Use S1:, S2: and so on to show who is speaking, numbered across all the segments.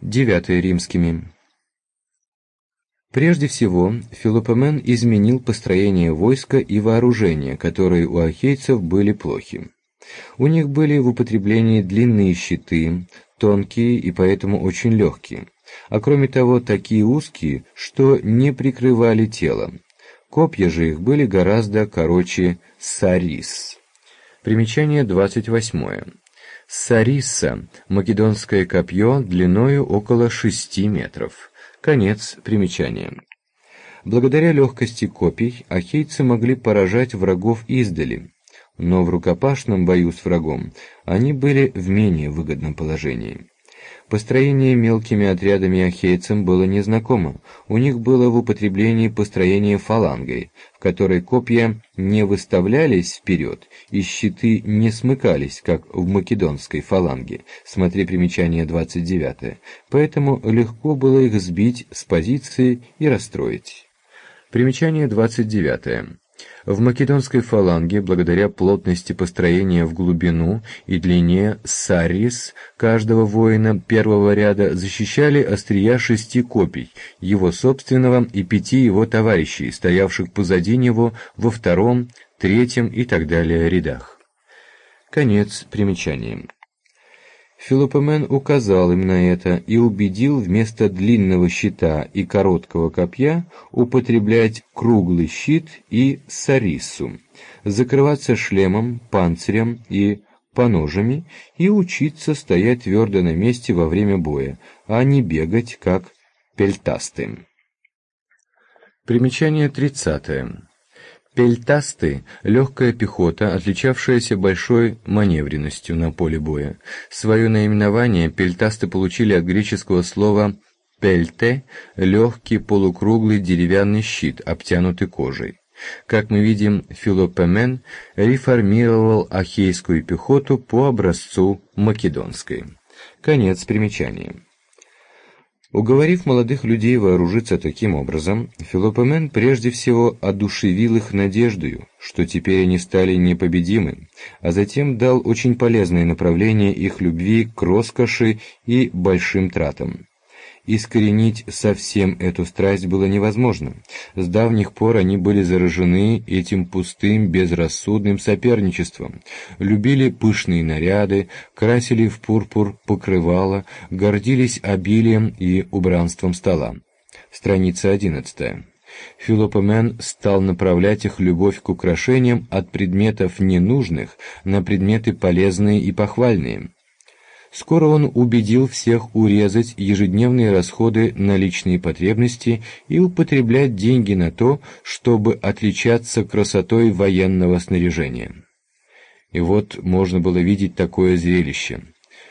S1: 9 римскими. Прежде всего, Филопомен изменил построение войска и вооружения, которые у ахейцев были плохи. У них были в употреблении длинные щиты, тонкие и поэтому очень легкие, а кроме того такие узкие, что не прикрывали тело. Копья же их были гораздо короче сарис. Примечание 28. Сариса – македонское копье длиною около 6 метров. Конец примечания. Благодаря легкости копий ахейцы могли поражать врагов издали, но в рукопашном бою с врагом они были в менее выгодном положении. Построение мелкими отрядами ахейцам было незнакомо, у них было в употреблении построение фалангой, в которой копья не выставлялись вперед и щиты не смыкались, как в македонской фаланге, смотри примечание 29, поэтому легко было их сбить с позиции и расстроить. Примечание 29. В македонской фаланге, благодаря плотности построения в глубину и длине сарис каждого воина первого ряда защищали острия 6 копий, его собственного и 5 его товарищей, стоявших позади него во 2, 3 и так далее рядах. Конец примечания. Филопомен указал им на это и убедил вместо длинного щита и короткого копья употреблять круглый щит и сарису, закрываться шлемом, панцирем и поножами и учиться стоять твердо на месте во время боя, а не бегать, как пельтасты. Примечание 30. Пельтасты – легкая пехота, отличавшаяся большой маневренностью на поле боя. Свое наименование пельтасты получили от греческого слова «пельте» – легкий полукруглый деревянный щит, обтянутый кожей. Как мы видим, Филопомен реформировал ахейскую пехоту по образцу македонской. Конец примечания. Уговорив молодых людей вооружиться таким образом, Филопомен прежде всего одушевил их надеждою, что теперь они стали непобедимы, а затем дал очень полезное направление их любви к роскоши и большим тратам. Искоренить совсем эту страсть было невозможно. С давних пор они были заражены этим пустым, безрассудным соперничеством, любили пышные наряды, красили в пурпур покрывала, гордились обилием и убранством стола. Страница 11. Филопомен стал направлять их любовь к украшениям от предметов ненужных на предметы полезные и похвальные. Скоро он убедил всех урезать ежедневные расходы на личные потребности и употреблять деньги на то, чтобы отличаться красотой военного снаряжения. И вот можно было видеть такое зрелище.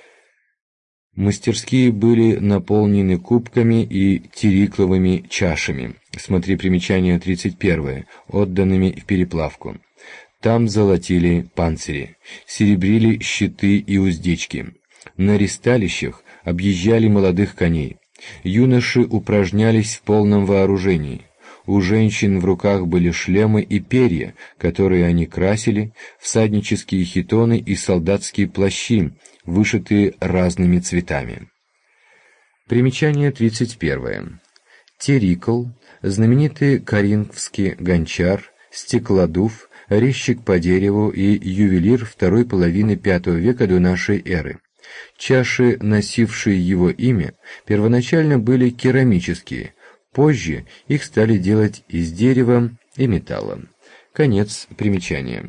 S1: Мастерские были наполнены кубками и тирикловыми чашами, смотри примечание 31, отданными в переплавку. Там золотили панцири, серебрили щиты и уздечки. На ристалищах объезжали молодых коней. Юноши упражнялись в полном вооружении. У женщин в руках были шлемы и перья, которые они красили, всаднические хитоны и солдатские плащи, вышитые разными цветами. Примечание 31. Терикл, знаменитый коринфский гончар, стеклодув, резчик по дереву и ювелир второй половины V века до нашей эры. Чаши, носившие его имя, первоначально были керамические, позже их стали делать из дерева и металла. Конец примечания.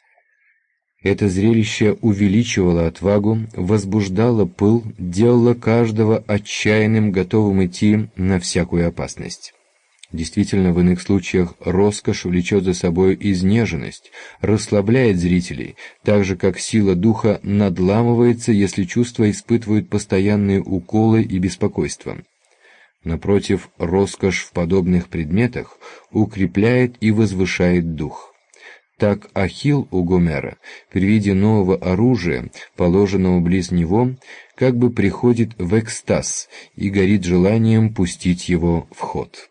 S1: Это зрелище увеличивало отвагу, возбуждало пыл, делало каждого отчаянным, готовым идти на всякую опасность. Действительно, в иных случаях роскошь влечет за собой изнеженность, расслабляет зрителей, так же как сила духа надламывается, если чувства испытывают постоянные уколы и беспокойство. Напротив, роскошь в подобных предметах укрепляет и возвышает дух. Так Ахилл у Гомера при виде нового оружия, положенного близ него, как бы приходит в экстаз и горит желанием пустить его в ход.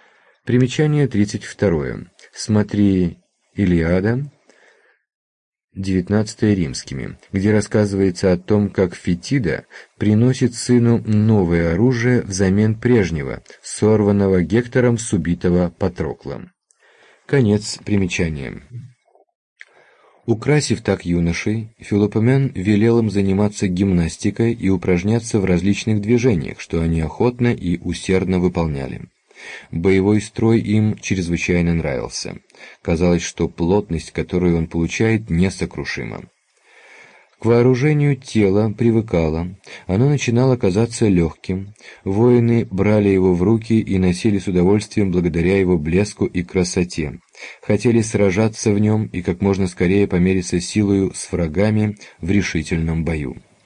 S1: Примечание 32. Смотри Илиада, XIX римскими, где рассказывается о том, как Фетида приносит сыну новое оружие взамен прежнего, сорванного Гектором с убитого Патрокла. Конец примечания. Украсив так юношей, Филопомен велел им заниматься гимнастикой и упражняться в различных движениях, что они охотно и усердно выполняли. Боевой строй им чрезвычайно нравился. Казалось, что плотность, которую он получает, несокрушима. К вооружению тело привыкало, оно начинало казаться легким, воины брали его в руки и носили с удовольствием благодаря его блеску и красоте, хотели сражаться в нем и как можно скорее помериться силою с врагами в решительном бою.